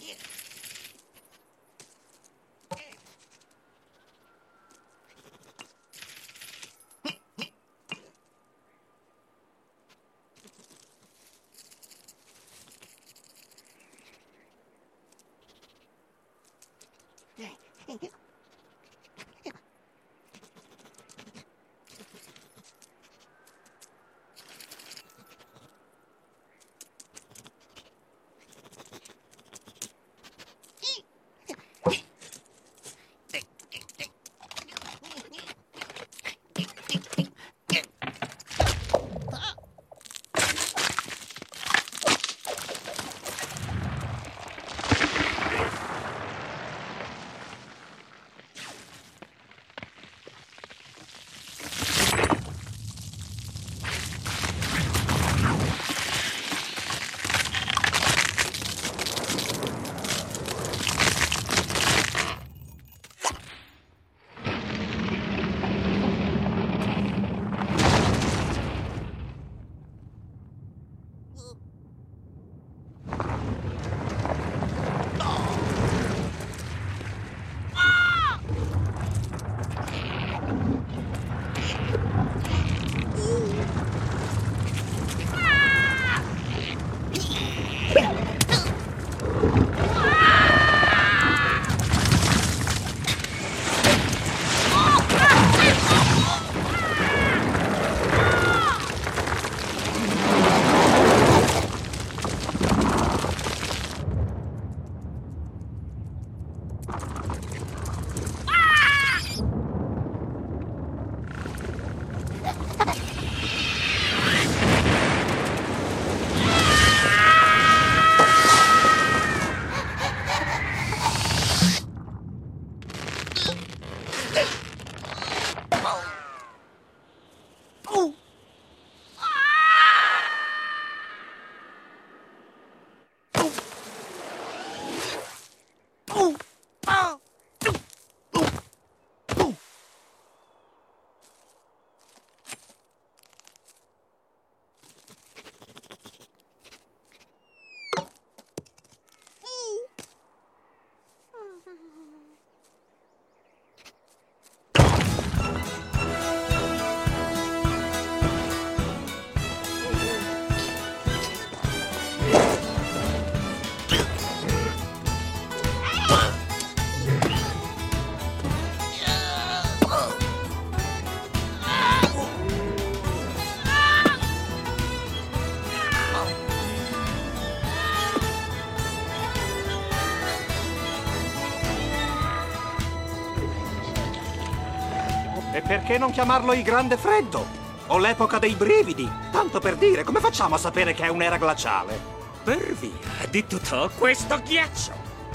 E perché non chiamarlo il Grande Freddo? O l'epoca dei brividi? Tanto per dire, come facciamo a sapere che è un'era glaciale? Per via di tutto questo ghiaccio!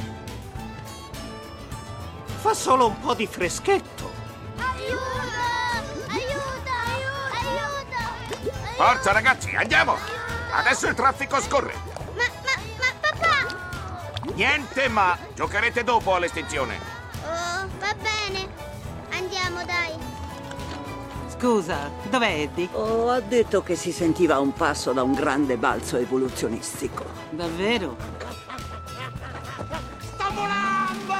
Fa solo un po' di freschetto. Aiuto! Aiuto! Aiuto! Forza ragazzi, andiamo! Adesso il traffico scorre! Ma papà! Niente ma! Giocherete dopo all'estinzione! Oh, va bene. Andiamo, dai. Scusa, dov'è Eddie? Oh, ha detto che si sentiva a un passo da un grande balzo evoluzionistico. Davvero? Sto volando!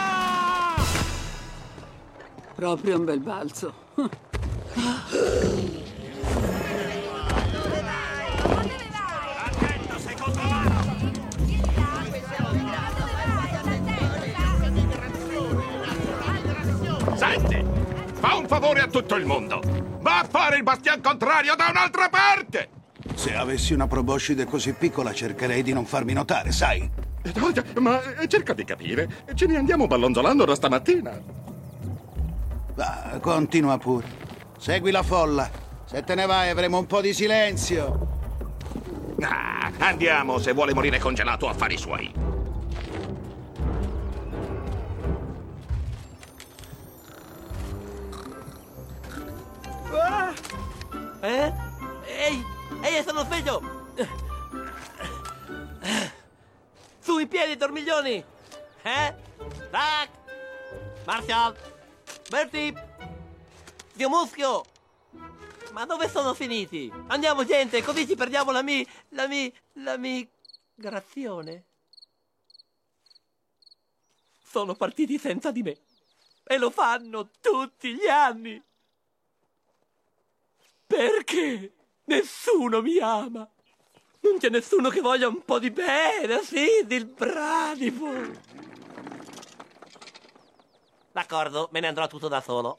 Proprio un bel balzo. Attento, sei controllato! Senti! Fa un favore a tutto il mondo! Va a fare il bastian contrario da un'altra parte! Se avessi una proboscide così piccola cercherei di non farmi notare, sai? Ma cerca di capire. Ce ne andiamo ballonzolando da stamattina. Va, continua pure. Segui la folla. Se te ne vai avremo un po' di silenzio. Ah, andiamo, se vuole morire congelato, affari suoi. Ehi, sono sveglio! Su in piedi, dormiglioni! Tac! Marshall! Bertie! Zio Muschio! Ma dove sono finiti? Andiamo, gente, così ci perdiamo la migrazione. sono partiti senza di me. E lo fanno tutti gli anni. Perché nessuno mi ama? Non c'è nessuno che voglia un po' di bene, sì, del bradipo. D'accordo, me ne andrò tutto da solo.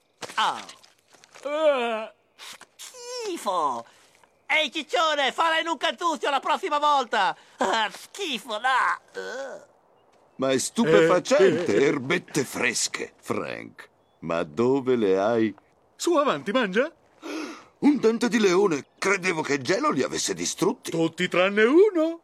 Schifo! Ehi, ciccione, falla in un cantuccio la prossima volta! Schifo, là! Ma è stupefacente, erbette fresche, Frank. Ma dove le hai? Su, avanti, mangia. Un dente di leone. Credevo che Gelo li avesse distrutti. Tutti tranne uno.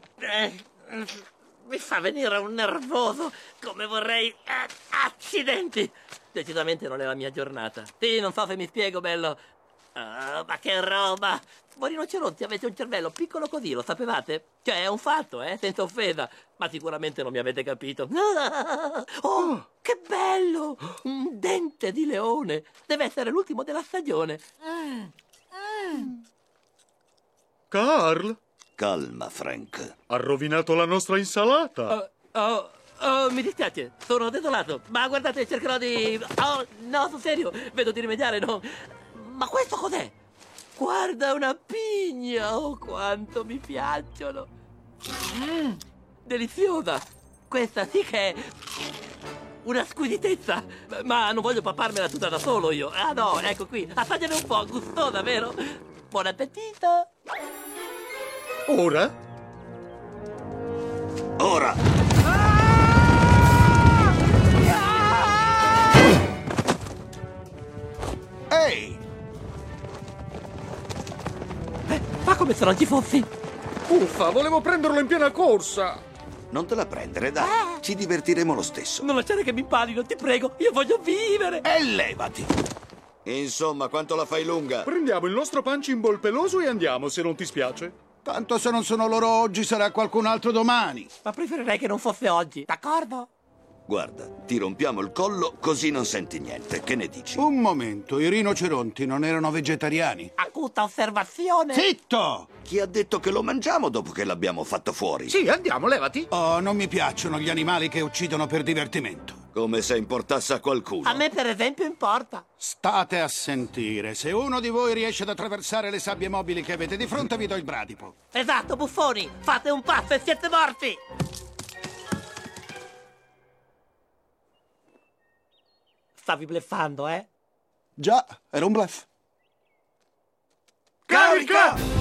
Mi fa venire un nervoso, come vorrei... accidenti! Decisamente non è la mia giornata. Sì, non so se mi spiego, bello. Ma che roba! Voi rinoceronti avete un cervello piccolo così, lo sapevate? Cioè, è un fatto, senza offesa. Ma sicuramente non mi avete capito. Oh, che bello! Un dente di leone. Deve essere l'ultimo della stagione. Carl? Calma, Frank. Ha rovinato la nostra insalata. Mi dispiace, sono desolato. Ma guardate, cercherò di... Oh, no, sul serio, vedo di rimediare, no? Ma questo cos'è? Guarda, una pigna! Oh, quanto mi piacciono! Deliziosa! Questa sì che è una squisitezza! Ma non voglio papparmela tutta da solo io! Ah no, ecco qui! Assaggiane un po', gustosa, vero? Buon appetito! Ora? Ora! Ehi! Fa come se non ci fossi! Uffa, volevo prenderlo in piena corsa! Non te la prendere, dai. Ci divertiremo lo stesso. Non lasciare che mi impalino, ti prego! Io voglio vivere! E levati! Insomma, quanto la fai lunga? Prendiamo il nostro punching peloso e andiamo, se non ti spiace. Tanto se non sono loro oggi, sarà qualcun altro domani. Ma preferirei che non fosse oggi, d'accordo? Guarda, ti rompiamo il collo così non senti niente. Che ne dici? Un momento, i rinoceronti non erano vegetariani? Acuta osservazione! Zitto! Chi ha detto che lo mangiamo dopo che l'abbiamo fatto fuori? Sì, andiamo, levati. Oh, non mi piacciono gli animali che uccidono per divertimento. Come se importasse a qualcuno. A me, per esempio, importa. State a sentire. Se uno di voi riesce ad attraversare le sabbie mobili che avete di fronte, vi do il bradipo. Esatto, buffoni! Fate un passo e siete morti! Stavi bleffando, eh? Già, era un bluff. Carica!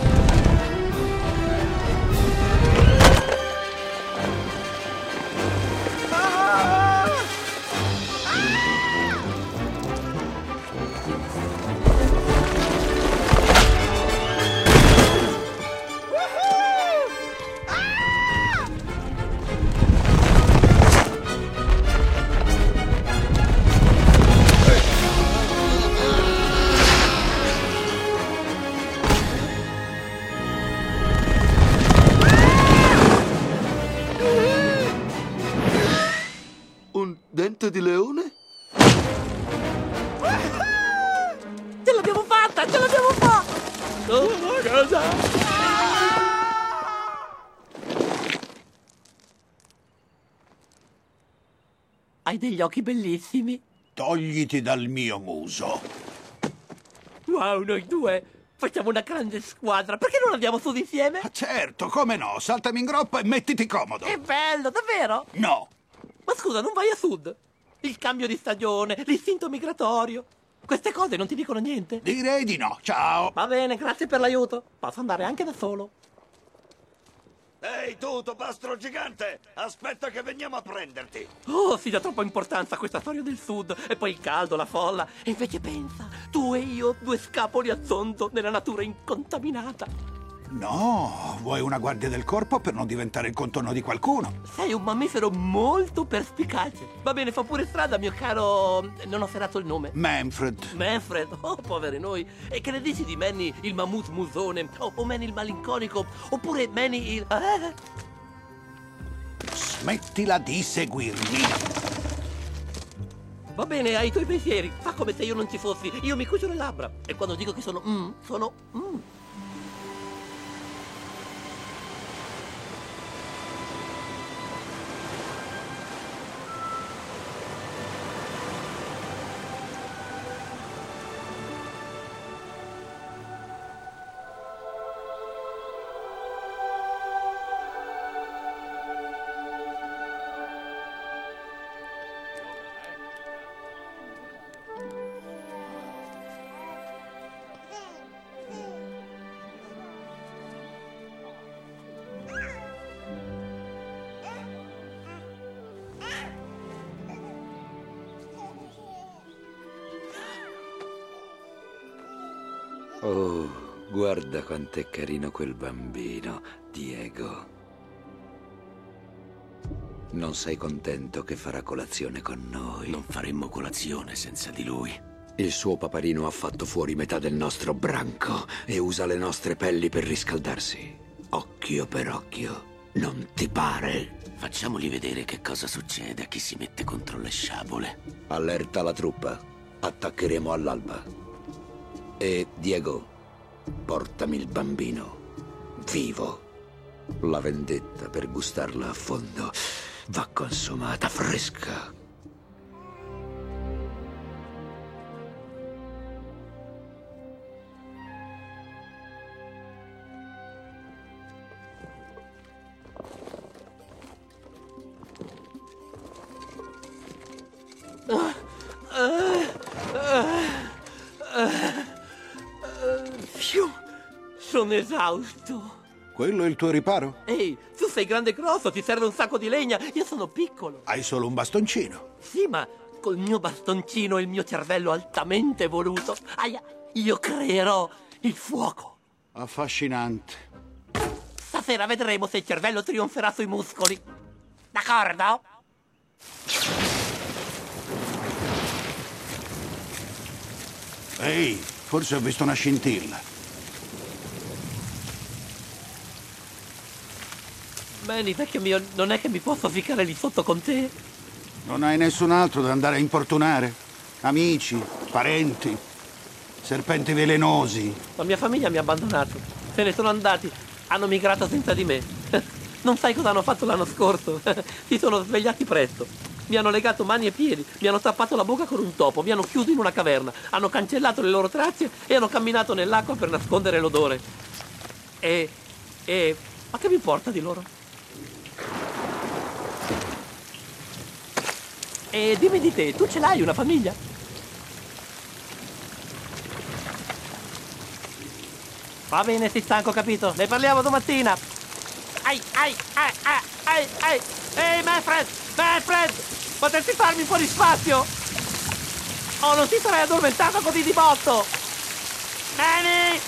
Un dente di leone? Ce l'abbiamo fatta! Ce l'abbiamo fatta! Oh, ma cosa? Hai degli occhi bellissimi. Togliti dal mio muso. Wow, noi due facciamo una grande squadra. Perché non andiamo su insieme? Ah, certo, come no? Saltami in groppa e mettiti comodo. Che bello, davvero? No. Ma scusa, non vai a sud? Il cambio di stagione, l'istinto migratorio. Queste cose non ti dicono niente? Direi di no. Ciao. Va bene, grazie per l'aiuto. Posso andare anche da solo. Ehi tu, topastro gigante! Aspetta che veniamo a prenderti! Oh, si dà troppa importanza a questa storia del sud. E poi il caldo, la folla. E invece pensa, tu e io, due scapoli a zonzo nella natura incontaminata. No, vuoi una guardia del corpo per non diventare il contorno di qualcuno. Sei un mammifero molto perspicace. Va bene, fa pure strada, mio caro... Non ho ferrato il nome. Manfred. Manfred, oh, poveri noi. E che ne dici di Manny il mammut musone? O Manny il malinconico? Oppure Manny il... Smettila di seguirmi. Va bene, hai i tuoi pensieri. Fa come se io non ci fossi. Io mi cucio le labbra. E quando dico che sono... sono... Oh, guarda quant'è carino quel bambino, Diego. Non sei contento che farà colazione con noi? Non faremmo colazione senza di lui. Il suo paparino ha fatto fuori metà del nostro branco e usa le nostre pelli per riscaldarsi. Occhio per occhio, non ti pare? Facciamogli vedere che cosa succede a chi si mette contro le sciabole. Allerta la truppa. Attaccheremo all'alba. E, Diego, portami il bambino. Vivo. La vendetta, per gustarla a fondo, va consumata fresca. Sono esausto. Quello è il tuo riparo? Ehi, tu sei grande e grosso, ti serve un sacco di legna. Io sono piccolo. Hai solo un bastoncino. Sì, ma col mio bastoncino e il mio cervello altamente evoluto, io creerò il fuoco. Affascinante. Stasera vedremo se il cervello trionferà sui muscoli. D'accordo? Ehi, forse ho visto una scintilla. Manny, vecchio mio, non è che mi posso ficcare lì sotto con te? Non hai nessun altro da andare a importunare? Amici, parenti, serpenti velenosi. La mia famiglia mi ha abbandonato. Se ne sono andati. Hanno migrato senza di me. Non sai cosa hanno fatto l'anno scorso? Si sono svegliati presto. Mi hanno legato mani e piedi, mi hanno tappato la bocca con un topo, mi hanno chiuso in una caverna, hanno cancellato le loro tracce e hanno camminato nell'acqua per nascondere l'odore. Ma che mi importa di loro? E dimmi di te, tu ce l'hai una famiglia? Va bene, sei stanco, capito? Ne parliamo domattina. Ehi, Manfred! Potresti farmi un po' di spazio? Oh, non ti sarei addormentato così di botto! Manny!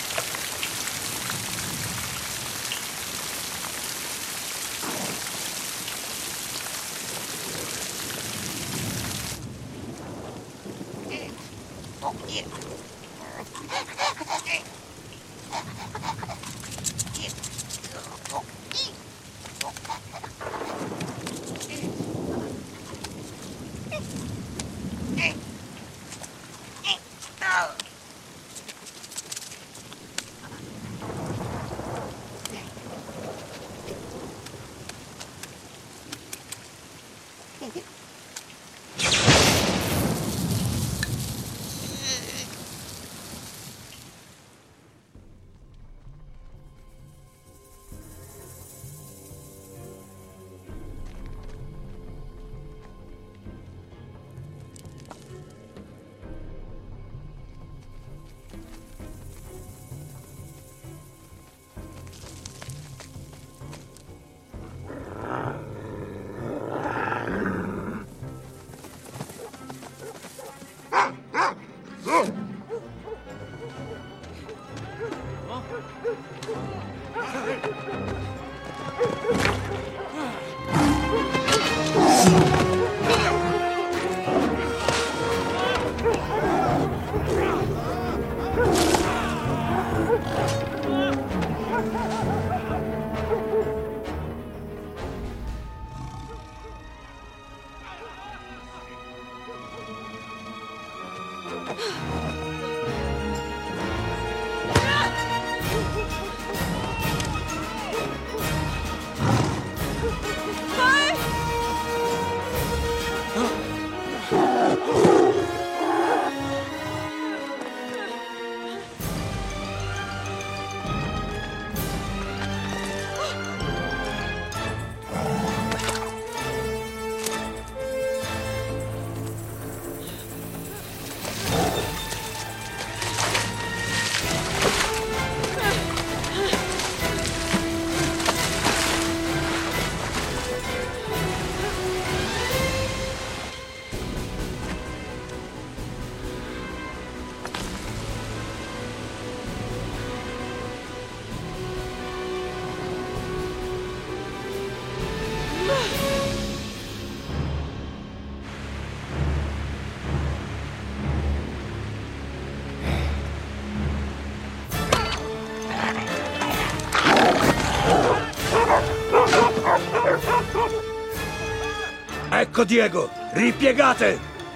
Ecco Diego, ripiegate!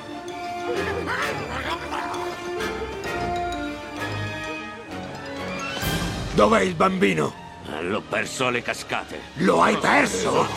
Dov'è il bambino? L'ho perso alle cascate. Lo hai perso?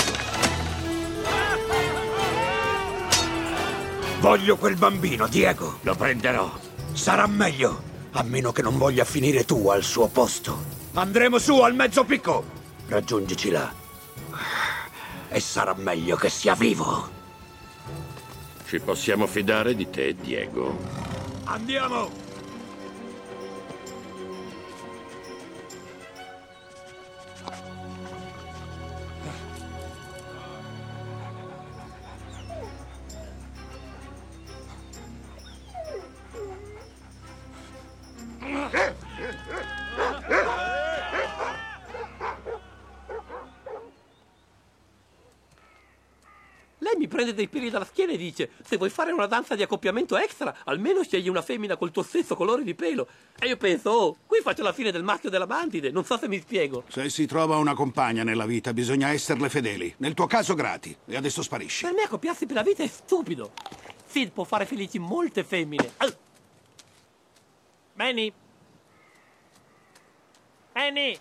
Voglio quel bambino, Diego. Lo prenderò. Sarà meglio, a meno che non voglia finire tu al suo posto. Andremo su al mezzo picco. Raggiungici là. E sarà meglio che sia vivo. Ci possiamo fidare di te, Diego. Andiamo! Lei mi prende dei peli dalla schiena e dice: se vuoi fare una danza di accoppiamento extra, almeno scegli una femmina col tuo stesso colore di pelo. E io penso: oh, qui faccio la fine del maschio della mantide, non so se mi spiego. Se si trova una compagna nella vita, bisogna esserle fedeli. Nel tuo caso grati, e adesso sparisci. Per me accoppiarsi per la vita è stupido. Sid può fare felici molte femmine. Manny! Manny!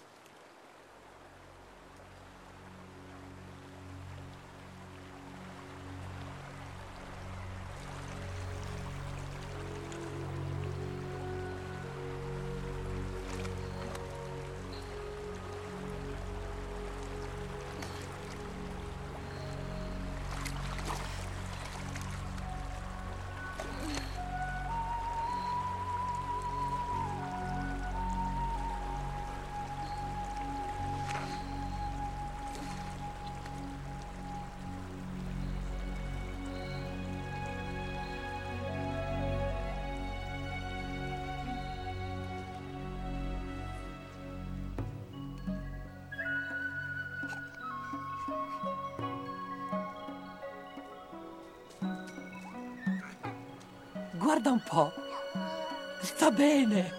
Guarda un po'. Sta bene.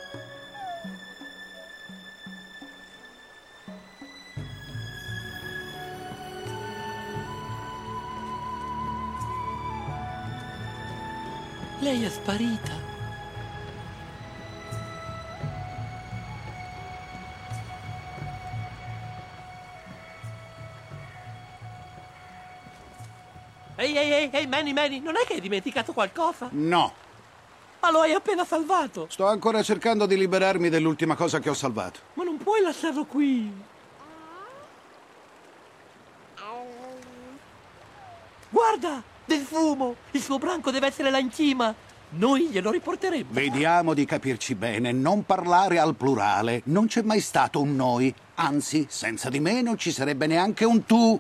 Lei è sparita. Ehi, Manny, non è che hai dimenticato qualcosa? No. Ma lo hai appena salvato. Sto ancora cercando di liberarmi dell'ultima cosa che ho salvato. Ma non puoi lasciarlo qui. Guarda, del fumo. Il suo branco deve essere là in cima. Noi glielo riporteremo. Vediamo di capirci bene, non parlare al plurale. Non c'è mai stato un noi. Anzi, senza di me non ci sarebbe neanche un tu.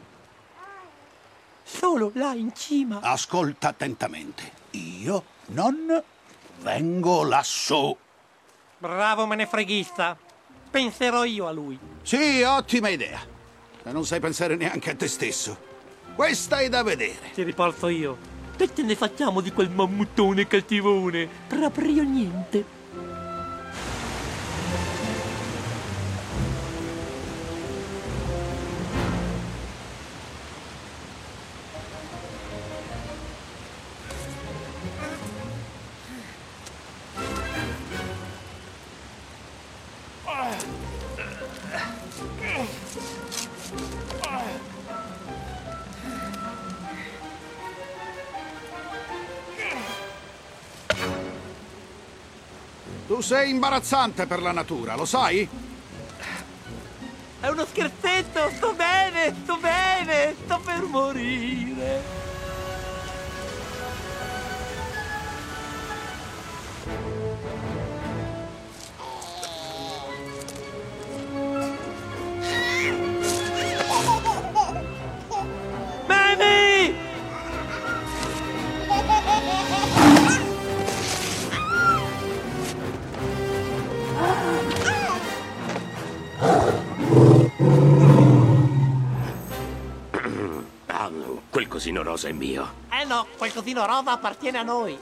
Solo là in cima. Ascolta attentamente. Io non vengo lassù. Bravo menefreghista. Penserò io a lui. Sì, ottima idea. E non sai pensare neanche a te stesso. Questa è da vedere. Ti riporto io. Che te ne facciamo di quel mammutone cattivone? Proprio niente. Tu sei imbarazzante per la natura, lo sai? È uno scherzetto, sto bene, sto per morire. Manny! Quel cosino rosa è mio. No, quel cosino rosa appartiene a noi.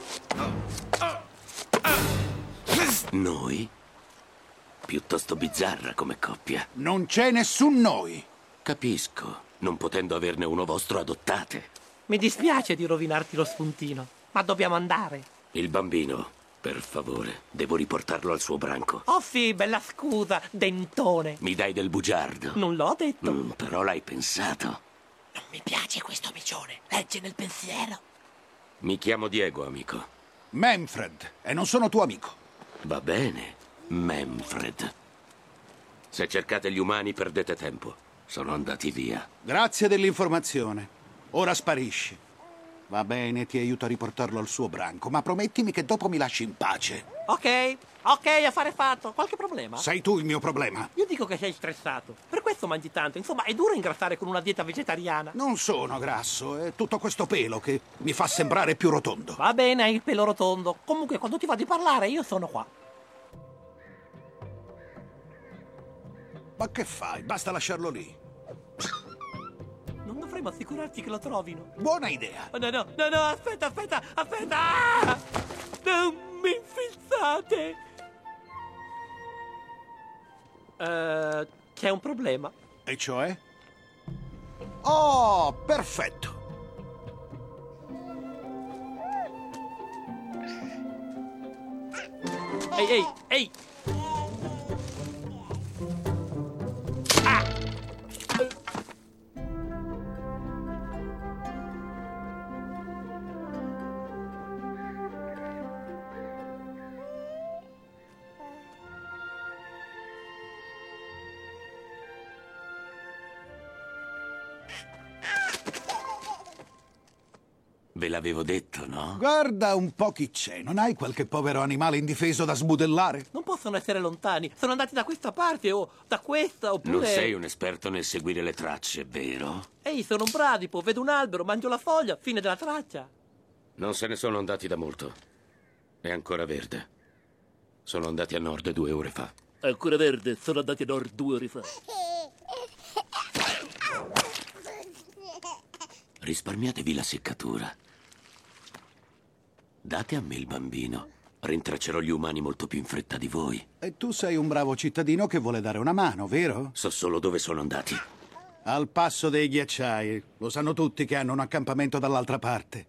Noi? Piuttosto bizzarra come coppia. Non c'è nessun noi. Capisco, non potendo averne uno vostro adottate. Mi dispiace di rovinarti lo spuntino, ma dobbiamo andare. Il bambino, per favore, devo riportarlo al suo branco. Oh sì, bella scusa, dentone. Mi dai del bugiardo? Non l'ho detto. Però l'hai pensato. Non mi piace questo micione. Legge nel pensiero. Mi chiamo Diego, amico. Manfred, e non sono tuo amico. Va bene, Manfred. Se cercate gli umani perdete tempo. Sono andati via. Grazie dell'informazione. Ora sparisci. Va bene, ti aiuto a riportarlo al suo branco, ma promettimi che dopo mi lasci in pace. Ok, affare fatto. Qualche problema? Sei tu il mio problema. Io dico che sei stressato. Per questo mangi tanto. Insomma, è duro ingrassare con una dieta vegetariana. Non sono grasso, è tutto questo pelo che mi fa sembrare più rotondo. Va bene, hai il pelo rotondo. Comunque, quando ti va di parlare, io sono qua. Ma che fai? Basta lasciarlo lì. Non dovremmo assicurarci che lo trovino. Buona idea. Oh, no, aspetta. Ah! Non mi infilzate. C'è un problema. E cioè? Oh, perfetto. Ehi! Ve l'avevo detto, no? Guarda un po' chi c'è. Non hai qualche povero animale indifeso da smudellare? Non possono essere lontani. Sono andati da questa parte o da questa oppure... Non sei un esperto nel seguire le tracce, vero? Ehi, sono un bradipo. Vedo un albero, mangio la foglia, fine della traccia. Non se ne sono andati da molto. È ancora verde. Sono andati a nord 2 ore fa. È ancora verde. Sono andati a nord 2 ore fa. Risparmiatevi la seccatura. Date a me il bambino. Rintraccerò gli umani molto più in fretta di voi. E tu sei un bravo cittadino che vuole dare una mano, vero? So solo dove sono andati. Al passo dei ghiacciai. Lo sanno tutti che hanno un accampamento dall'altra parte.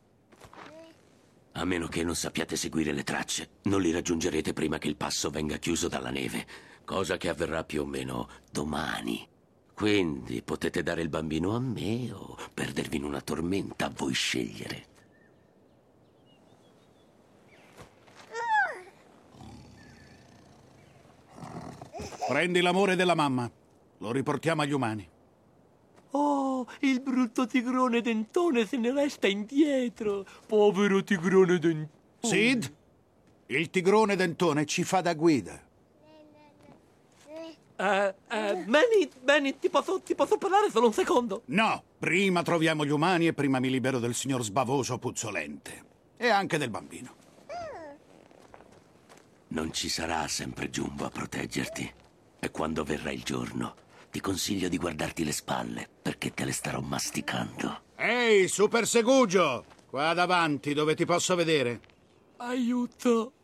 A meno che non sappiate seguire le tracce, non li raggiungerete prima che il passo venga chiuso dalla neve, cosa che avverrà più o meno domani. Quindi potete dare il bambino a me o perdervi in una tormenta, a voi scegliere. Prendi l'amore della mamma. Lo riportiamo agli umani. Oh, il brutto tigrone dentone se ne resta indietro. Povero tigrone dentone. Sid, il tigrone dentone ci fa da guida. Manny, ti posso parlare solo un secondo? No, prima troviamo gli umani e prima mi libero del signor sbavoso puzzolente. E anche del bambino. Non ci sarà sempre Jumbo a proteggerti. E quando verrà il giorno, ti consiglio di guardarti le spalle, perché te le starò masticando. Ehi, Super Segugio! Qua davanti, dove ti posso vedere. Aiuto!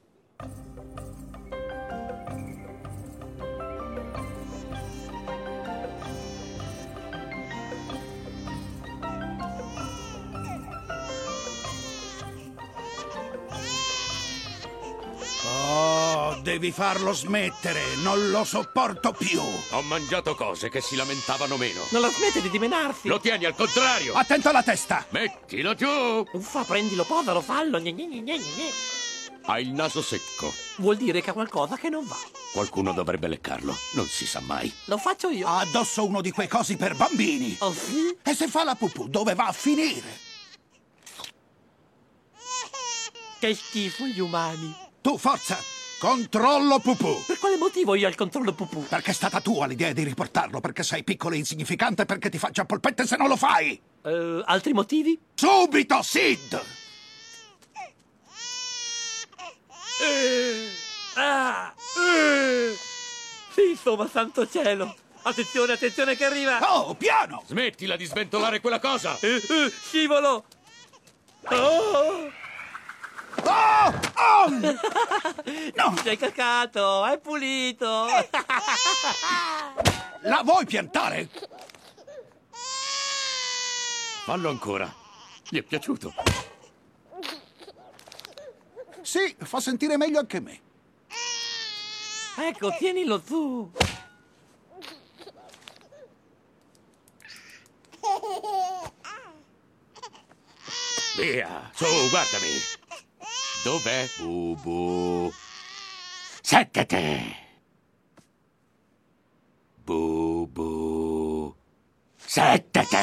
Oh, devi farlo smettere, non lo sopporto più. Ho mangiato cose che si lamentavano meno. Non la smette di dimenarsi. Lo tieni al contrario. Attento alla testa. Mettilo giù. Uffa, prendilo, posalo, fallo. Ha il naso secco. Vuol dire che ha qualcosa che non va. Qualcuno dovrebbe leccarlo, non si sa mai. Lo faccio io. Ha addosso uno di quei cosi per bambini. Oh sì? E se fa la pupù, dove va a finire? Che schifo gli umani. Tu, forza, controllo pupù. Per quale motivo io al controllo pupù? Perché è stata tua l'idea di riportarlo, perché sei piccolo e insignificante, perché ti faccio a polpette se non lo fai. Altri motivi? Subito, Sid! Sì, insomma, santo cielo. Attenzione, attenzione che arriva. Oh, piano! Smettila di sventolare quella cosa. Scivolo. Oh! Oh! Oh! No! Sei cacato, è pulito. La vuoi piantare? Fallo ancora. Gli è piaciuto? Sì, fa sentire meglio anche me. Ecco, tienilo tu. Via, su, guardami. Dov'è Bubu? Settete! Bubu. Settete!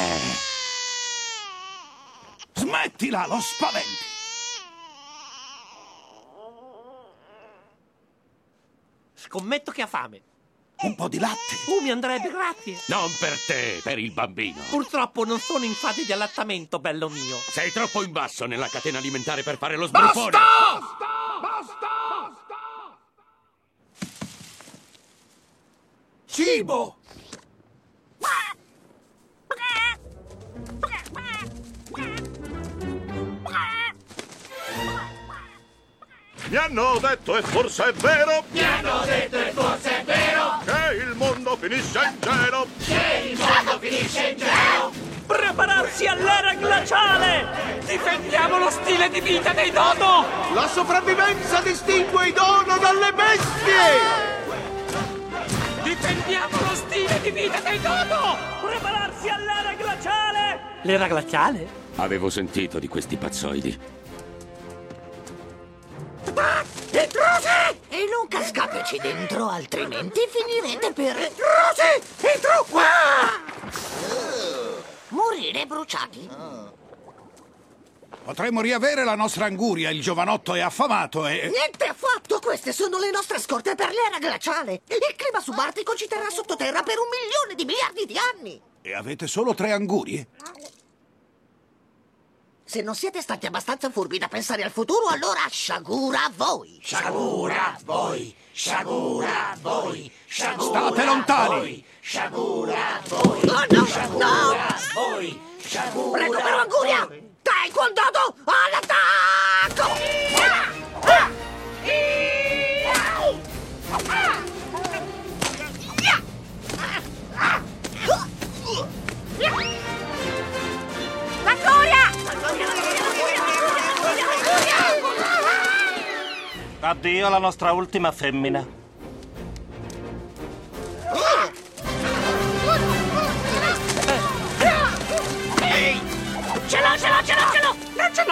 Smettila, lo spaventi! Scommetto che ha fame. Un po' di latte? Mi andrebbe, grazie. Non per te, per il bambino. Purtroppo non sono in fase di allattamento, bello mio. Sei troppo in basso nella catena alimentare per fare lo sbruffone. Basta! Cibo! Mi hanno detto e forse è vero. Mi hanno detto e forse è vero. Che il mondo finisce in gelo. Che il mondo finisce in gelo. Prepararsi all'era glaciale! Difendiamo lo stile di vita dei dodo! La sopravvivenza distingue i dodo dalle bestie! Difendiamo lo stile di vita dei dodo! Prepararsi all'era glaciale! L'era glaciale? Avevo sentito di questi pazzoidi. Intrusi! E non cascateci dentro, altrimenti finirete per... Intrusi! Entro qua! Morire bruciati. Potremmo riavere la nostra anguria, il giovanotto è affamato e... Niente affatto, queste sono le nostre scorte per l'era glaciale. Il clima subartico ci terrà sottoterra per 1 milione di miliardi di anni. E avete solo 3 angurie? Se non siete stati abbastanza furbi da pensare al futuro, allora sciagura a voi. Sciagura a voi, sciagura a voi, sciagura State lontani! voi, sciagura a voi. Oh no, sciagura no! a voi, sciagura. Recupero anguria! Taekwondo all'attacco! Addio alla nostra ultima femmina. Ce l'ho! Non ce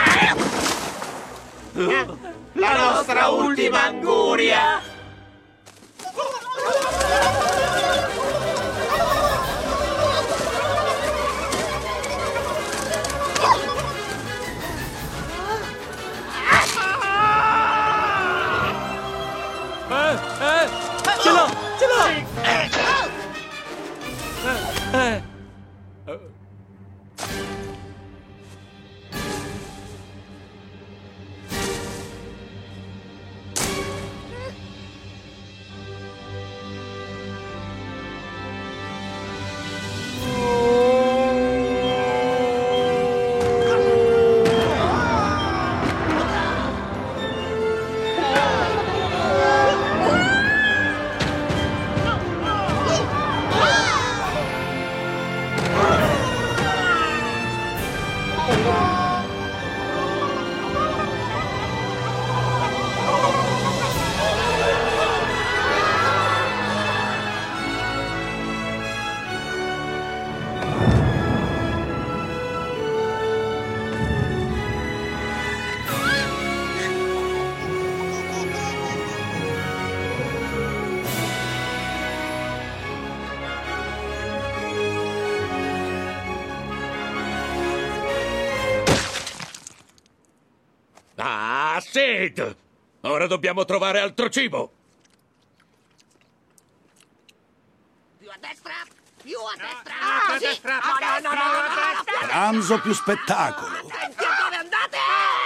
l'ho! La nostra ultima anguria! Ce l'ho! Ah, Sid! Ora dobbiamo trovare altro cibo. Più a destra! Più a destra! A destra! No! Pranzo più spettacolo. Attenti a dove andate!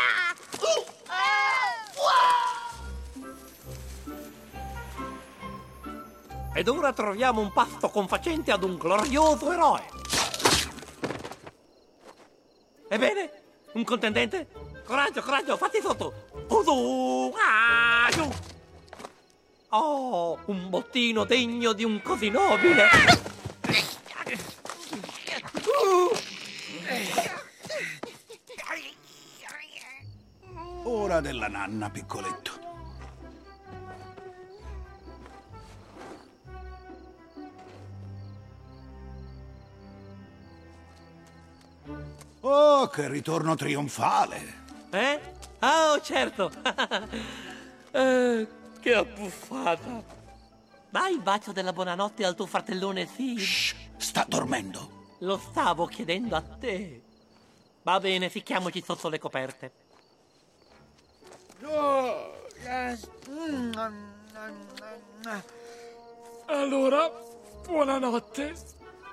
Ed ora troviamo un pasto confacente ad un glorioso eroe. Ebbene, un contendente? Coraggio, fatti sotto! Giù! Giù! Oh, un bottino degno di un così nobile! volontà della nanna, piccoletto. Oh, che ritorno trionfale! Oh, certo! Che abbuffata! Dai il bacio della buonanotte al tuo fratellone Sid. Shh, sta dormendo. Lo stavo chiedendo a te. Va bene, ficchiamoci sotto le coperte. Allora, buonanotte.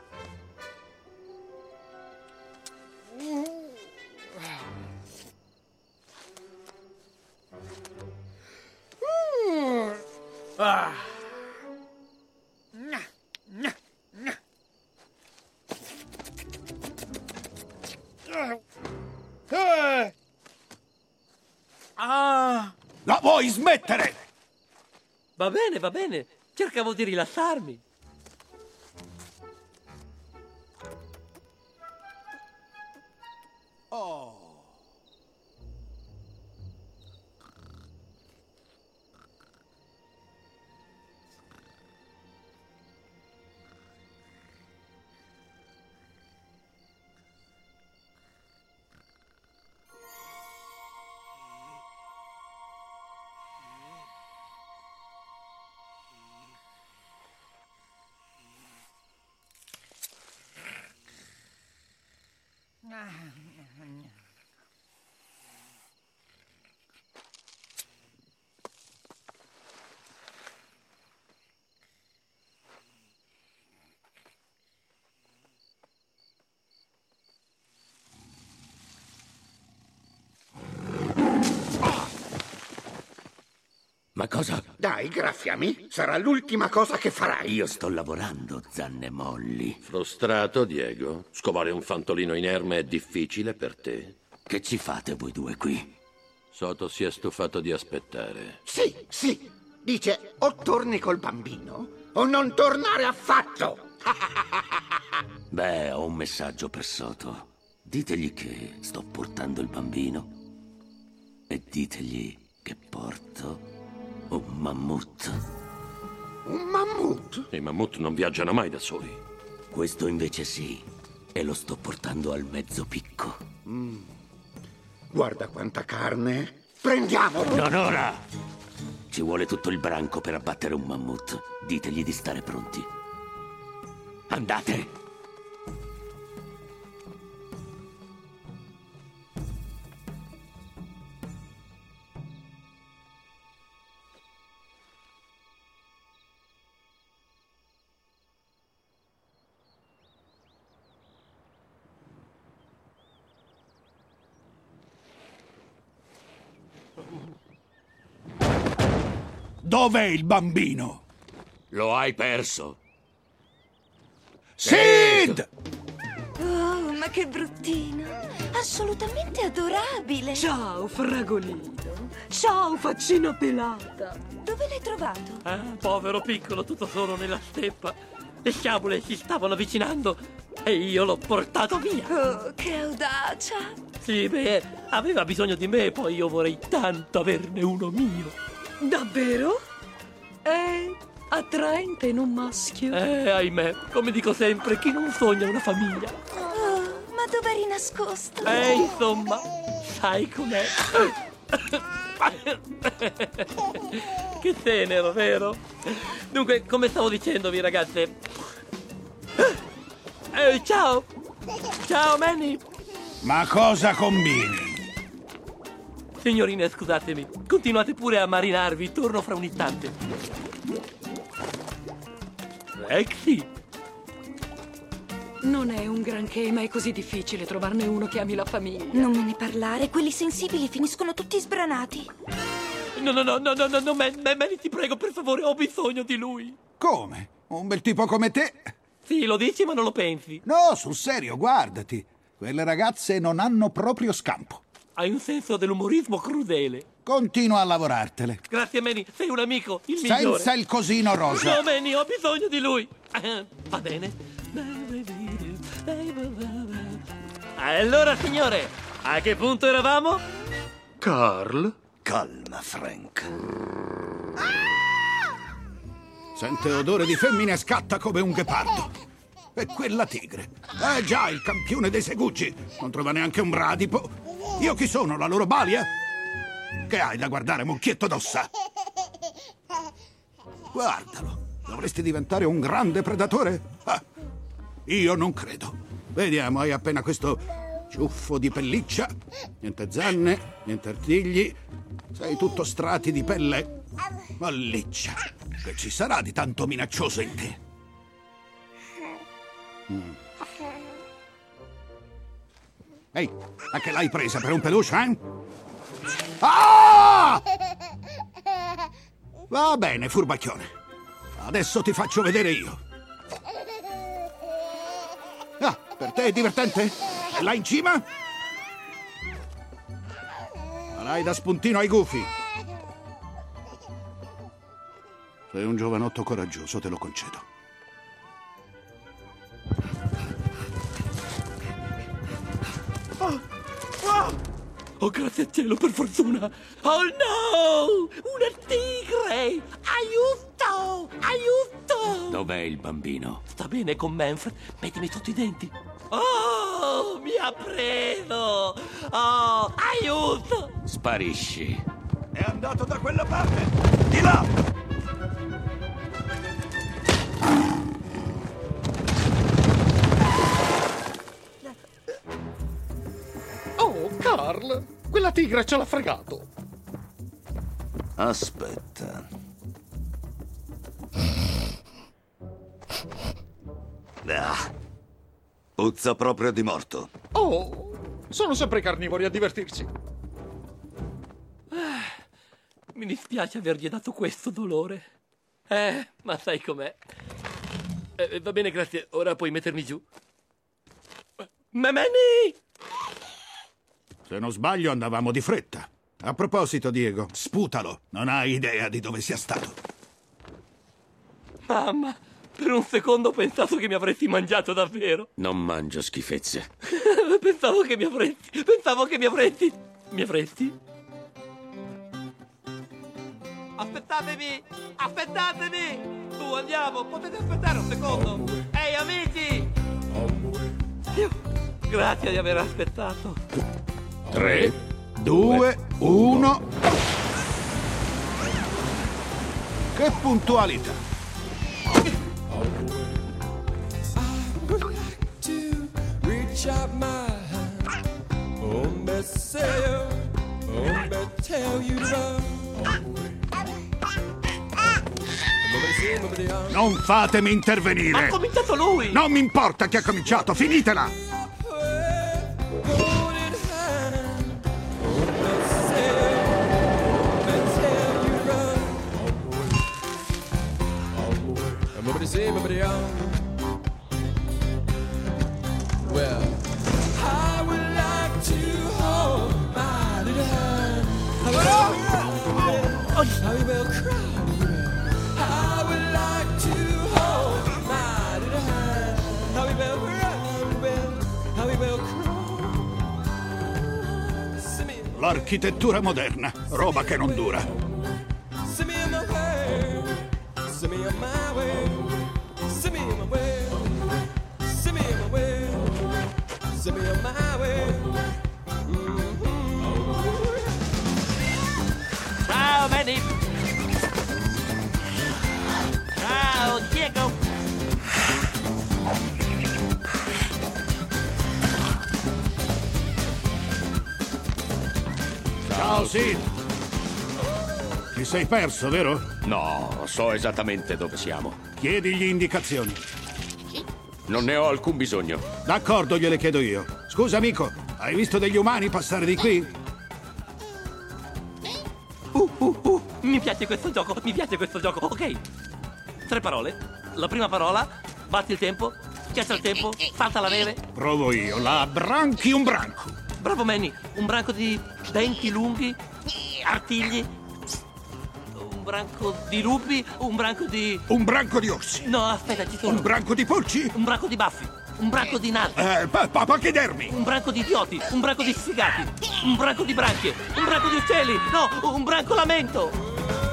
La vuoi smettere? Va bene. Cercavo di rilassarmi. Oh. Ma cosa? Dai, graffiami. Sarà l'ultima cosa che farai. Io sto lavorando, zanne molli. Frustrato, Diego? Scovare un fantolino inerme è difficile per te? Che ci fate voi due qui? Soto si è stufato di aspettare. Sì. Dice, o torni col bambino, o non tornare affatto. Beh, ho un messaggio per Soto. Ditegli che sto portando il bambino. E ditegli che porto un mammut. Un mammut? I mammut non viaggiano mai da soli. Questo invece sì. E lo sto portando al mezzo picco. Guarda quanta carne. Prendiamolo! Non ora! Ci vuole tutto il branco per abbattere un mammut. Ditegli di stare pronti. Andate! Dov'è il bambino? Lo hai perso. Sid! Oh, ma che bruttino! Assolutamente adorabile! Ciao, fragolino! Ciao, faccina pelata! Dove l'hai trovato? Povero piccolo, tutto solo nella steppa. Le sciabole si stavano avvicinando e io l'ho portato via. Oh, che audacia! Sì, beh, aveva bisogno di me, poi io vorrei tanto averne uno mio. Davvero? È attraente in un maschio. Ahimè, come dico sempre, chi non sogna una famiglia? Oh, ma dove eri nascosto? Insomma, sai com'è. Che tenero, vero? Dunque, come stavo dicendovi, ragazze. Ciao! Ciao, Manny! Ma cosa combini? Signorine, scusatemi, continuate pure a marinarvi, torno fra un istante. Rexy! Non è un granché, ma è così difficile trovarne uno che ami la famiglia. Non me ne parlare, quelli sensibili finiscono tutti sbranati. No, Manny, ti prego, per favore, ho bisogno di lui. Come? Un bel tipo come te? Sì, lo dici ma non lo pensi. No, sul serio, guardati. Quelle ragazze non hanno proprio scampo. Hai un senso dell'umorismo crudele. Continua a lavorartele. Grazie, Manny, sei un amico, il migliore. Senza il cosino rosa. No, Manny, ho bisogno di lui. Va bene. Allora, signore, a che punto eravamo? Carl? Calma, Frank. Sente odore di femmine e scatta come un ghepardo. E quella tigre. Già, il campione dei segugi. Non trova neanche un bradipo. Io chi sono, la loro balia? Che hai da guardare, mucchietto d'ossa? Guardalo. Dovresti diventare un grande predatore? Io non credo. Vediamo, hai appena questo ciuffo di pelliccia. Niente zanne, niente artigli. Sei tutto strati di pelle molliccia. Che ci sarà di tanto minaccioso in te? Ehi, a che l'hai presa per un peluche, eh? Ah! Va bene, furbacchione. Adesso ti faccio vedere io. Ah, per te è divertente? E là in cima? Farai da spuntino ai gufi. Sei un giovanotto coraggioso, te lo concedo. Oh, grazie a cielo, per fortuna! Oh no! Una tigre! Aiuto! Aiuto! Dov'è il bambino? Sta bene con Manfred. Mettimi sotto i denti. Oh, mi ha preso! Oh, aiuto! Sparisci. È andato da quella parte! Di là! Oh, Carl! Quella tigre ce l'ha fregato! Aspetta. Puzza proprio di morto. Oh, sono sempre carnivori a divertirsi. Mi dispiace avergli dato questo dolore. Ma sai com'è. Va bene, grazie. Ora puoi mettermi giù. Mamani! Se non sbaglio andavamo di fretta. A proposito, Diego, sputalo. Non hai idea di dove sia stato. Mamma, per un secondo ho pensato che mi avresti mangiato davvero. Non mangio schifezze. Pensavo che mi avresti. Mi avresti? Aspettatemi! Tu, andiamo! Potete aspettare un secondo? Ehi, amici! Grazie di aver aspettato. 3, 2, 1. Che puntualità! Non fatemi intervenire! Ha cominciato lui! Non mi importa chi ha cominciato, finitela! Well, I would like to hold my little hand. I will cry. I would like to hold my little hand. I will cry. I will cry. L'architettura moderna, roba che non dura. Send me on my way. Send me on my way. Send me on my way. Send me on my way. Send me on my way. Ciao, Benny. Ciao, Diego. Ciao, Sid. Ti sei perso, vero? No, so esattamente dove siamo. Chiedigli indicazioni. Non ne ho alcun bisogno. D'accordo, gliele chiedo io. Scusa, amico, hai visto degli umani passare di qui? Mi piace questo gioco, ok. 3 parole. La prima parola, batti il tempo, schiaccia il tempo, salta la neve. Provo io, la branchi un branco. Bravo Manny, un branco di denti lunghi, artigli, un branco di lupi, un branco di... Un branco di orsi. No, aspetta, ci sono. Un branco di porci? Un branco di baffi. Un branco di nardi. Pachidermi! Un branco di idioti, un branco di sfigati, un branco di branchie, un branco di uccelli, no, un branco lamento.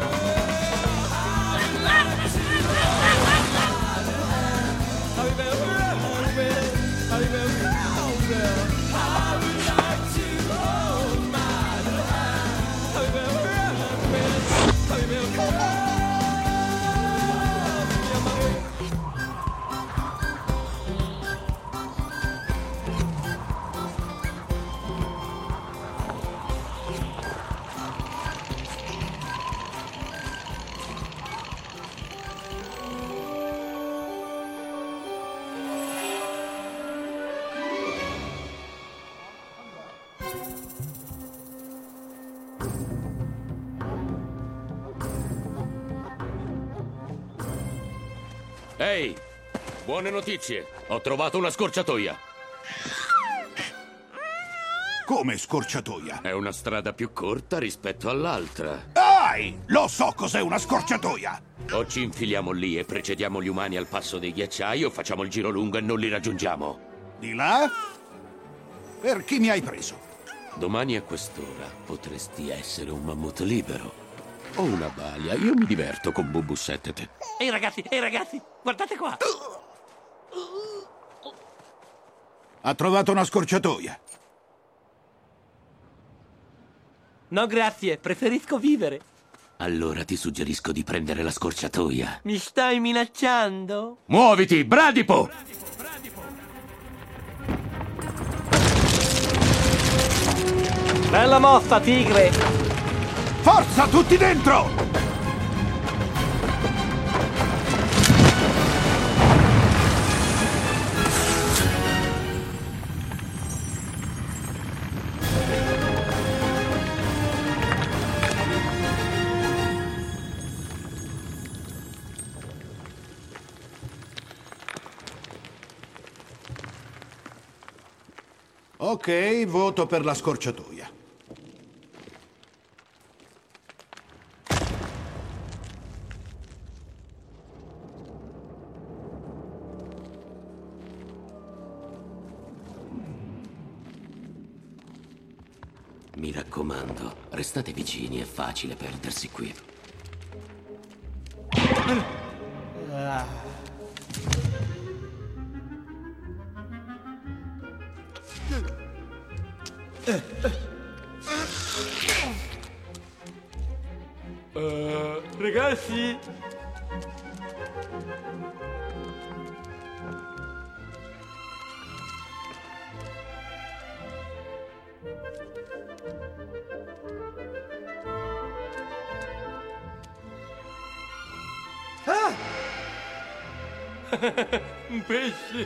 Ehi, buone notizie. Ho trovato una scorciatoia. Come scorciatoia? È una strada più corta rispetto all'altra. Lo so cos'è una scorciatoia! O ci infiliamo lì e precediamo gli umani al passo dei ghiacciai o facciamo il giro lungo e non li raggiungiamo. Di là? Per chi mi hai preso? Domani a quest'ora potresti essere un mammut libero. O una balia. Io mi diverto con Bubu Settete. Ehi ragazzi, guardate qua. Ha trovato una scorciatoia. No, grazie, preferisco vivere. Allora ti suggerisco di prendere la scorciatoia. Mi stai minacciando? Muoviti, Bradipo! Bella mossa, tigre! Forza, tutti dentro! Ok, voto per la scorciatoia. Mi raccomando, restate vicini, è facile perdersi qui. Ragazzi! Ah! Un pesce!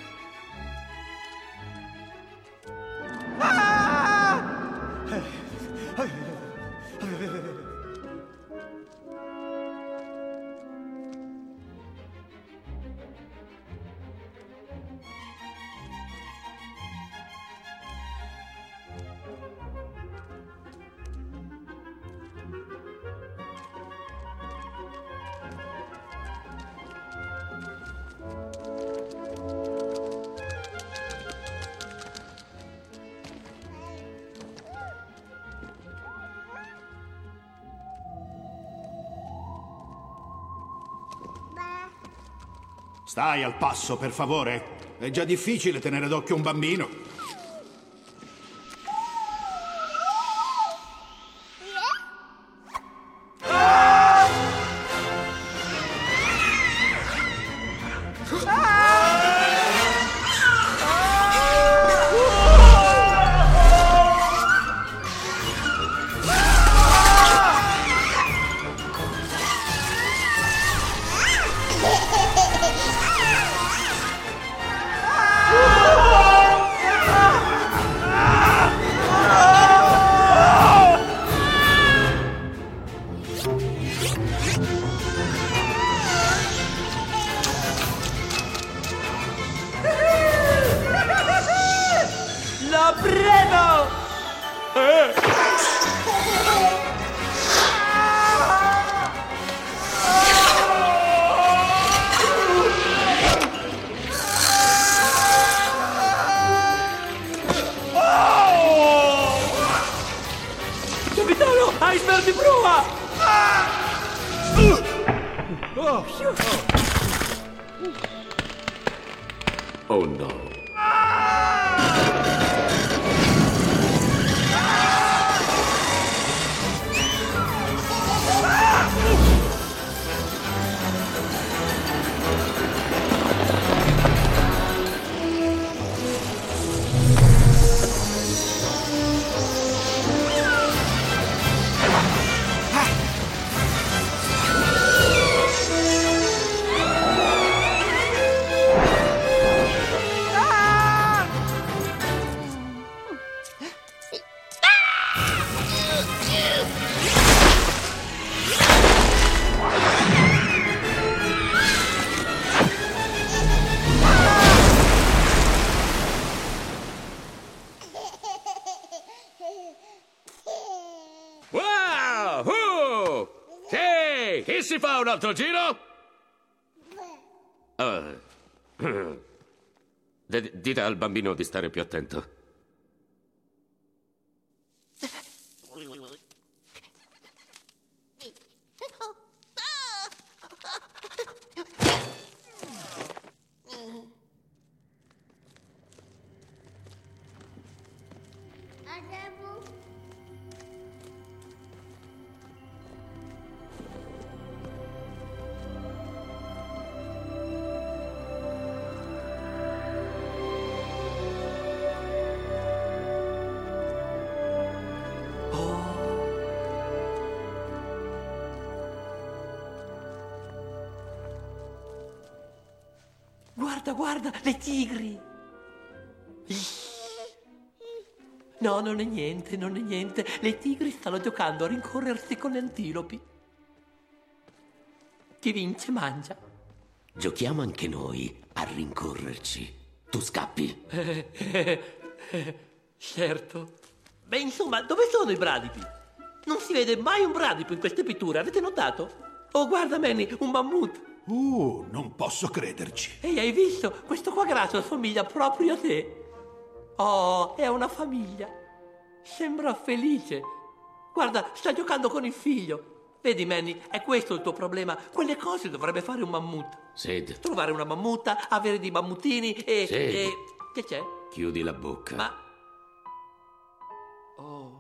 Stai al passo, per favore. È già difficile tenere d'occhio un bambino. Lo prendo! Iceberg di prua! Oh no. Wow! Sì! Chi si fa un altro giro? Dite al bambino di stare più attento. Guarda, guarda, le tigri! No, non è niente, non è niente. Le tigri stanno giocando a rincorrersi con le antilopi. Chi vince mangia. Giochiamo anche noi a rincorrerci. Tu scappi. Certo. Beh, insomma, dove sono i bradipi? Non si vede mai un bradipo in queste pitture, avete notato? Oh, guarda, Manny, un mammut. Non posso crederci. Ehi, hai visto? Questo qua grasso assomiglia proprio a te. Oh, è una famiglia. Sembra felice. Guarda, sta giocando con il figlio. Vedi, Manny, è questo il tuo problema. Quelle cose dovrebbe fare un mammut. Sid. Trovare una mammuta, avere dei mammutini e... Sid. Che c'è? Chiudi la bocca. Ma... Oh...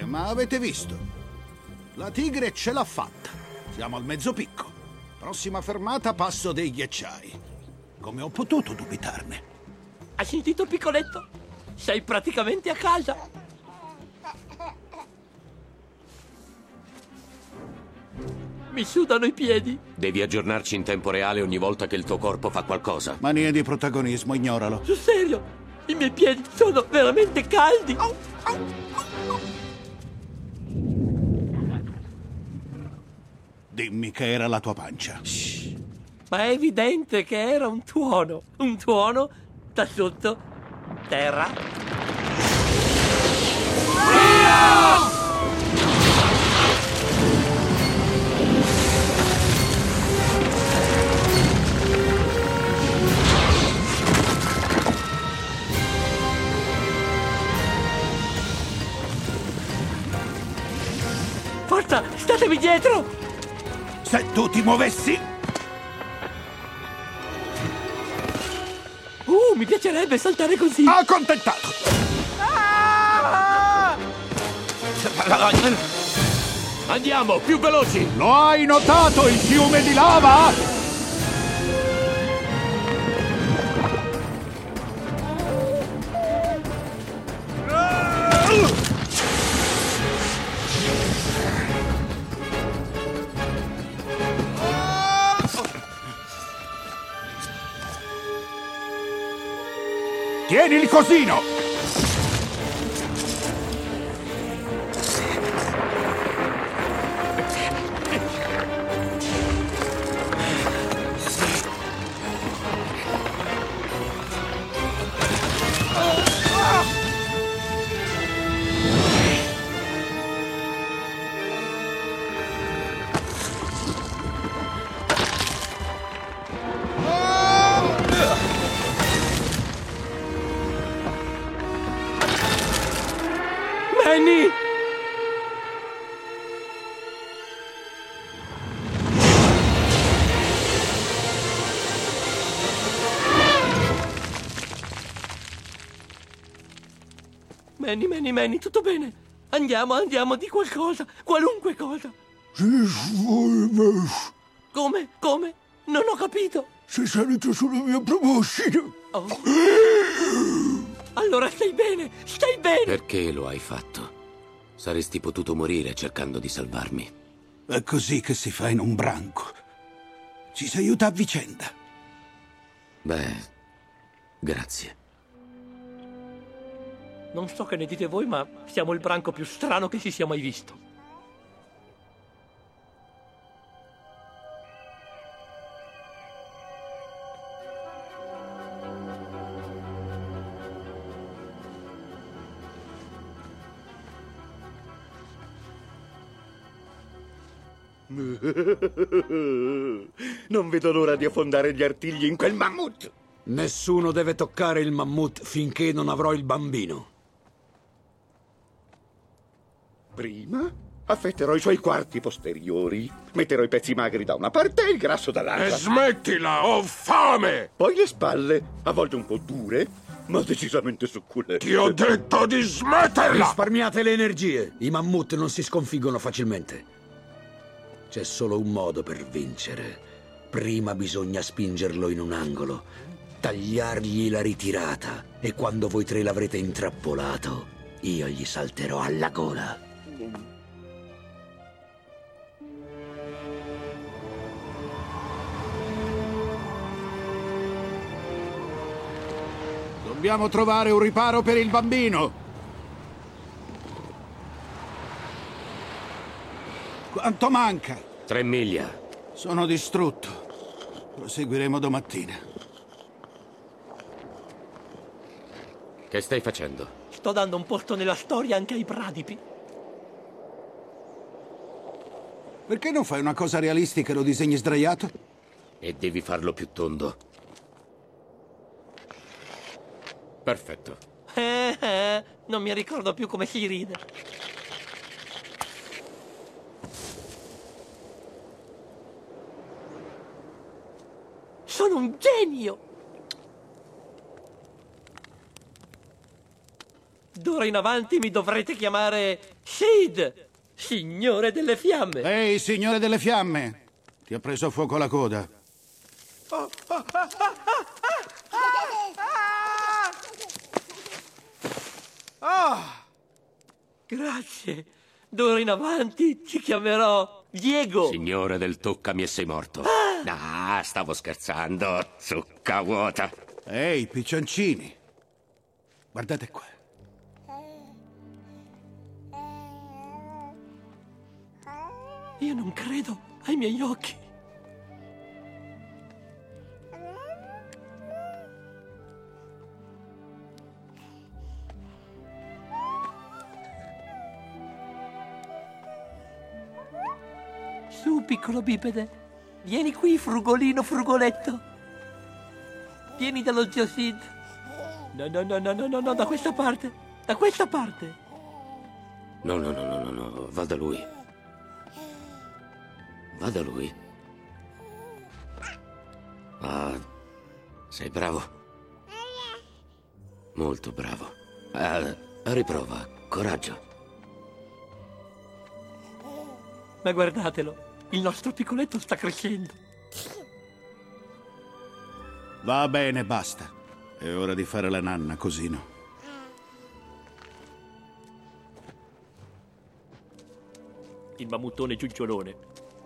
ma avete visto? La tigre ce l'ha fatta. Siamo al mezzo picco. Prossima fermata, passo dei ghiacciai. Come ho potuto dubitarne? Hai sentito, piccoletto? Sei praticamente a casa. Mi sudano i piedi. Devi aggiornarci in tempo reale ogni volta che il tuo corpo fa qualcosa. Mania di protagonismo, ignoralo. Sul serio, i miei piedi sono veramente caldi. Dimmi che era la tua pancia. Ma è evidente che era un tuono da sotto terra. Forza, statemi dietro! Se tu ti muovessi... Mi piacerebbe saltare così! Accontentato! Andiamo, più veloci! Lo hai notato il fiume di lava? Tieni il cosino! Manny! Manny, tutto bene? Andiamo, di qualcosa, qualunque cosa. Come? Non ho capito. Sei salito sulla mia proboscide. Oh. Allora stai bene. Perché lo hai fatto? Saresti potuto morire cercando di salvarmi. È così che si fa in un branco. Ci si aiuta a vicenda. Beh, grazie. Non so che ne dite voi, ma siamo il branco più strano che si sia mai visto. Non vedo l'ora di affondare gli artigli in quel mammut. Nessuno deve toccare il mammut finché non avrò il bambino. Prima affetterò i suoi quarti posteriori, metterò i pezzi magri da una parte e il grasso dall'altra. E smettila, ho fame! Poi le spalle, a volte un po' dure, ma decisamente succulente. Ti ho detto di smetterla! Risparmiate le energie. I mammut non si sconfiggono facilmente. C'è solo un modo per vincere. Prima bisogna spingerlo in un angolo, tagliargli la ritirata e quando voi tre l'avrete intrappolato, io gli salterò alla gola. Dobbiamo trovare un riparo per il bambino. Quanto manca? 3 miglia. Sono distrutto. Proseguiremo domattina. Che stai facendo? Sto dando un posto nella storia anche ai bradipi. Perché non fai una cosa realistica e lo disegni sdraiato? E devi farlo più tondo. Perfetto. Non mi ricordo più come si ride. Sono un genio! D'ora in avanti mi dovrete chiamare Sid, Signore delle Fiamme. Ehi, Signore delle Fiamme! Ti ha preso a fuoco la coda. Grazie. D'ora in avanti ci chiamerò Diego. Signore del toccami e sei morto. Ah, stavo scherzando. Zucca vuota. Ehi, piccioncini. Guardate qua. Io non credo ai miei occhi. Su, piccolo bipede. Vieni qui, frugolino, frugoletto. Vieni dallo zio Sid. No, da questa parte. Da questa parte. No, va da lui. Va da lui. Ah, sei bravo. Molto bravo. Riprova, coraggio. Ma guardatelo, il nostro piccoletto sta crescendo. Va bene, basta. È ora di fare la nanna, cosino. Il mammuttone giugiolone.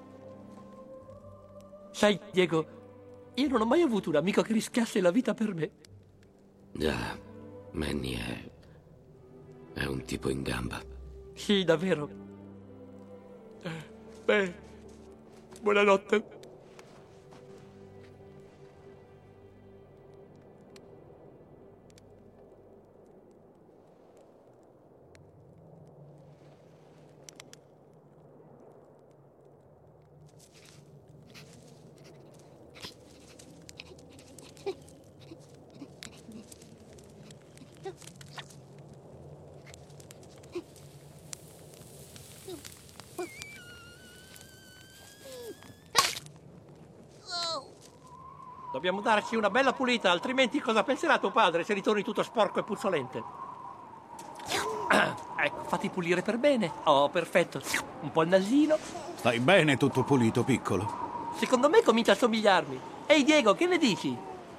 Sai, Diego, io non ho mai avuto un amico che rischiasse la vita per me. Già, Manny è un tipo in gamba. Sì, davvero. Beh, buonanotte. Dobbiamo darci una bella pulita, altrimenti cosa penserà tuo padre se ritorni tutto sporco e puzzolente? Ecco, fatti pulire per bene. Oh, perfetto. Un po' il nasino. Stai bene tutto pulito, piccolo? Secondo me comincia a somigliarmi. Ehi, Diego, che ne dici?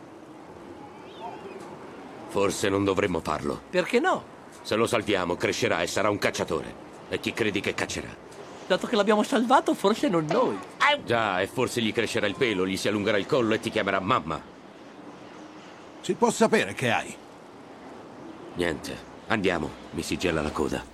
Forse non dovremmo farlo. Perché no? Se lo salviamo, crescerà e sarà un cacciatore. E chi credi che caccerà? Dato che l'abbiamo salvato, forse non noi. Già, e forse gli crescerà il pelo, gli si allungherà il collo e ti chiamerà mamma. Si può sapere che hai? Niente, andiamo, mi si gela la coda.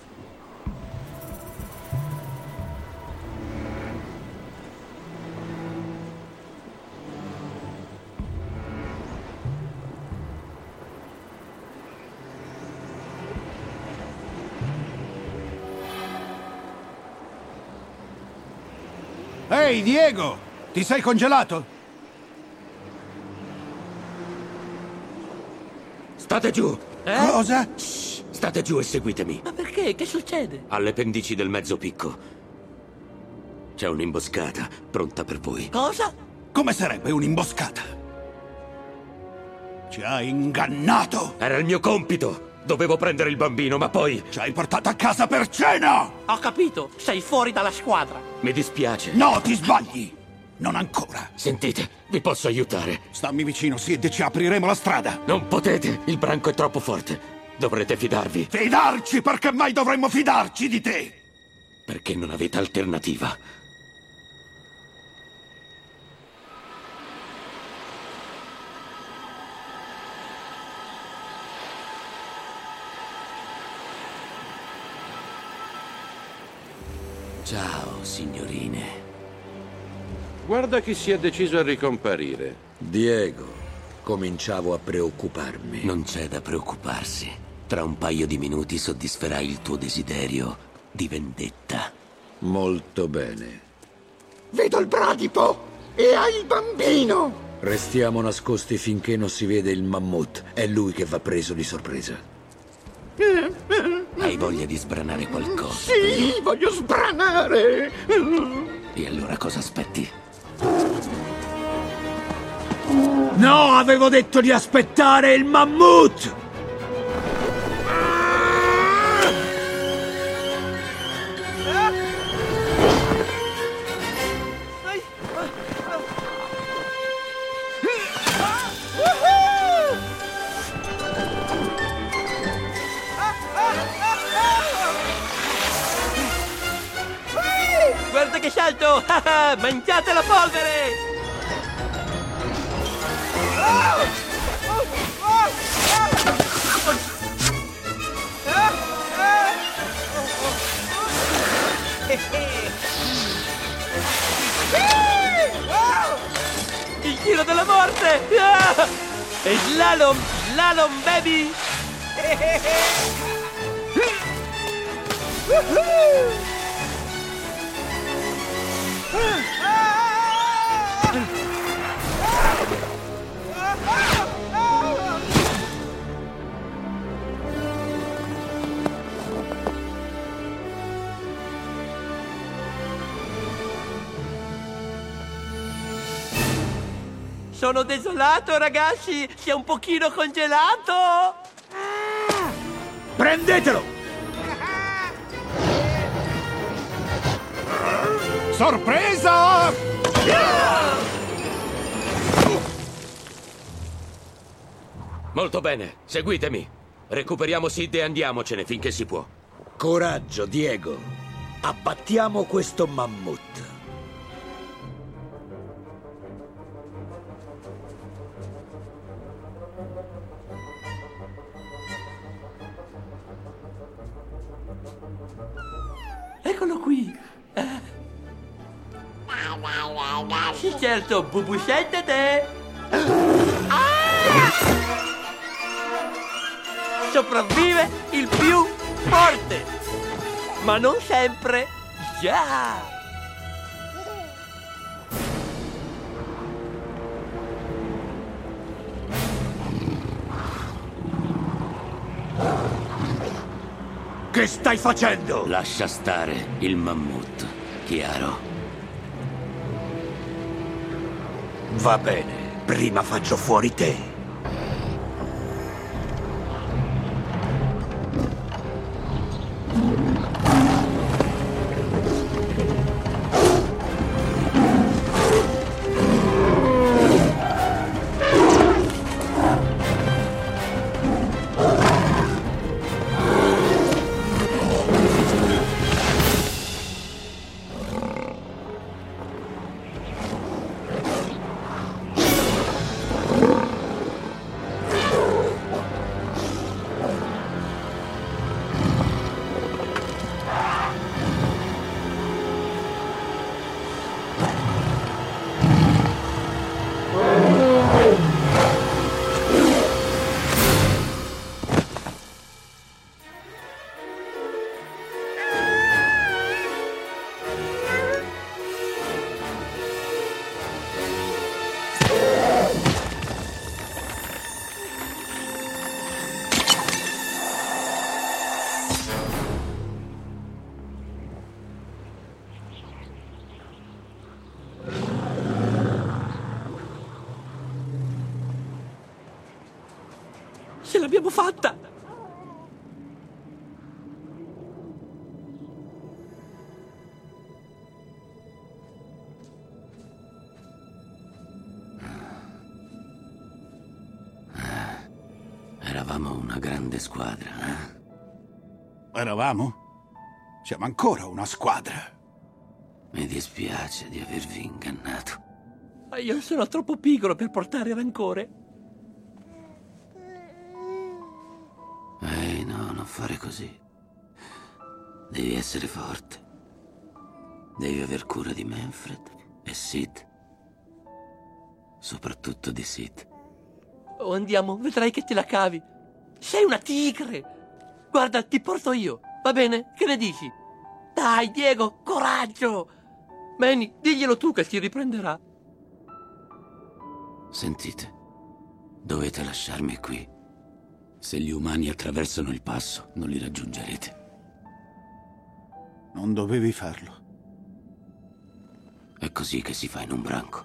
Ehi, Diego! Ti sei congelato? State giù! Cosa? Shh, state giù e seguitemi. Ma perché? Che succede? Alle pendici del mezzo picco c'è un'imboscata pronta per voi. Cosa? Come sarebbe un'imboscata? Ci hai ingannato! Era il mio compito! Dovevo prendere il bambino, ma poi... Ci hai portato a casa per cena! Ho capito, sei fuori dalla squadra. Mi dispiace. No, ti sbagli! Non ancora. Sentite, vi posso aiutare. Stammi vicino, Sid, e ci apriremo la strada. Non potete, il branco è troppo forte. Dovrete fidarvi. Fidarci? Perché mai dovremmo fidarci di te? Perché non avete alternativa. Ciao, signorine. Guarda chi si è deciso a ricomparire. Diego, cominciavo a preoccuparmi. Non c'è da preoccuparsi. Tra un paio di minuti soddisferai il tuo desiderio di vendetta. Molto bene. Vedo il bradipo e hai il bambino. Restiamo nascosti finché non si vede il mammut. È lui che va preso di sorpresa. Hai voglia di sbranare qualcosa? Sì, voglio sbranare. E allora cosa aspetti? No, avevo detto di aspettare il mammut! guardate che salto! Mangiate la polvere! Il giro della morte! E slalom, slalom baby! Sono desolato, ragazzi! Si è un pochino congelato! Prendetelo! Sorpresa! Molto bene, seguitemi. Recuperiamo Sid e andiamocene finché si può. Coraggio, Diego. Abbattiamo questo mammut. Eccolo qui! Sì, certo, bubuscette te! Sopravvive il più forte! Ma non sempre! Già! Che stai facendo? Lascia stare il mammut, chiaro? Va bene, prima faccio fuori te. Ce l'abbiamo fatta! Eravamo una grande squadra, eh? Eravamo? Siamo ancora una squadra. Mi dispiace di avervi ingannato. Ma io sono troppo pigro per portare rancore. Ehi, no, non fare così. Devi essere forte. Devi aver cura di Manfred e Sid. Soprattutto di Sid. Oh, andiamo, vedrai che te la cavi. Sei una tigre. Guarda, ti porto io. Va bene? Che ne dici? Dai, Diego, coraggio! Manny, diglielo tu che si riprenderà. Sentite, dovete lasciarmi qui. Se gli umani attraversano il passo, non li raggiungerete. Non dovevi farlo. È così che si fa in un branco.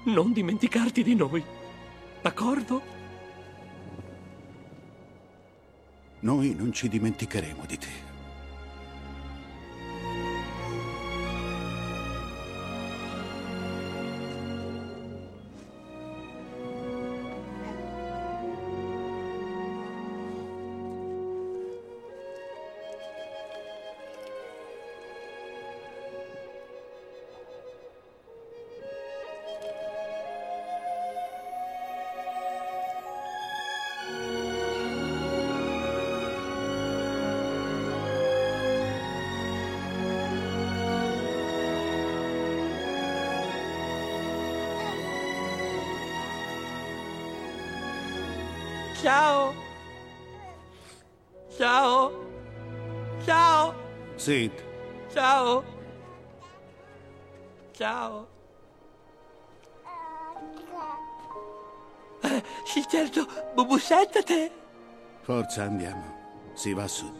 non dimenticarti di noi. D'accordo? Noi non ci dimenticheremo di te. Ciao! Ciao! Ciao! Sid. Ciao! Ciao! Sì, certo, Bubu, sentate! Forza, andiamo. Si va a sud.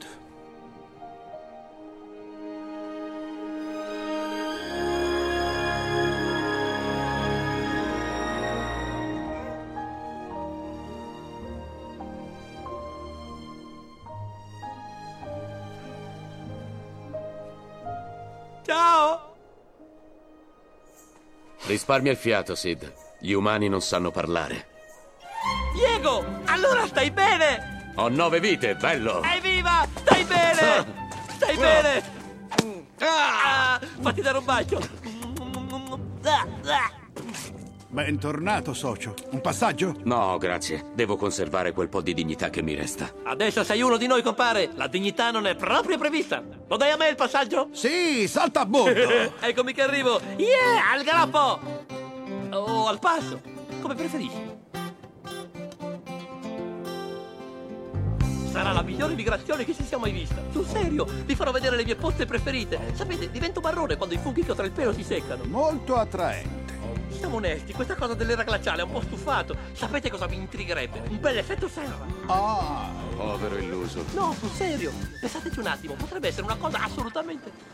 Ciao! Risparmia il fiato, Sid. Gli umani non sanno parlare. Diego, allora stai bene! Ho 9 vite, bello! Evviva! Stai bene! Stai bene! Fatti dare un bacio! Bentornato, socio. Un passaggio? No, grazie. Devo conservare quel po' di dignità che mi resta. Adesso sei uno di noi, compare! La dignità non è proprio prevista! Lo dai a me il passaggio? Sì, salta a bordo! Eccomi che arrivo! Yeah! Al galoppo! O al passo! Come preferisci? Sarà la migliore migrazione che si sia mai vista. Sul serio, vi farò vedere le mie poste preferite. Sapete, divento marrone quando i funghi che ho tra il pelo si seccano. Molto attraente. Siamo onesti, questa cosa dell'era glaciale è un po' stufato. Sapete cosa mi intrigherebbe? Un bel effetto serra. Ah, povero illuso. No, sul serio. Pensateci un attimo, potrebbe essere una cosa assolutamente...